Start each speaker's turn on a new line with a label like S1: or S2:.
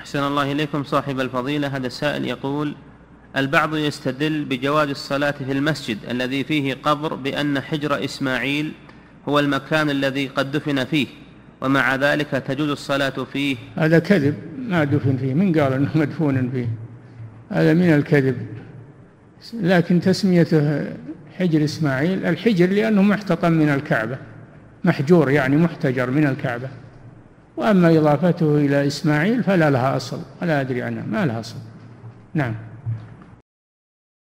S1: أحسن الله إليكم صاحب الفضيلة. هذا السائل يقول: البعض يستدل بجواز الصلاة في المسجد الذي فيه قبر بأن حجر إسماعيل هو المكان الذي قد دفن فيه، ومع ذلك تجوز الصلاة فيه.
S2: هذا كذب، ما دفن فيه، من قال أنه مدفون فيه؟ هذا من الكذب. لكن تسميته حجر إسماعيل، الحجر لأنه محتطم من الكعبة، محجور يعني محتجر من الكعبة، وأما إضافته إلى إسماعيل فلا لها أصل، ولا أدري عنها، ما لها أصل. نعم.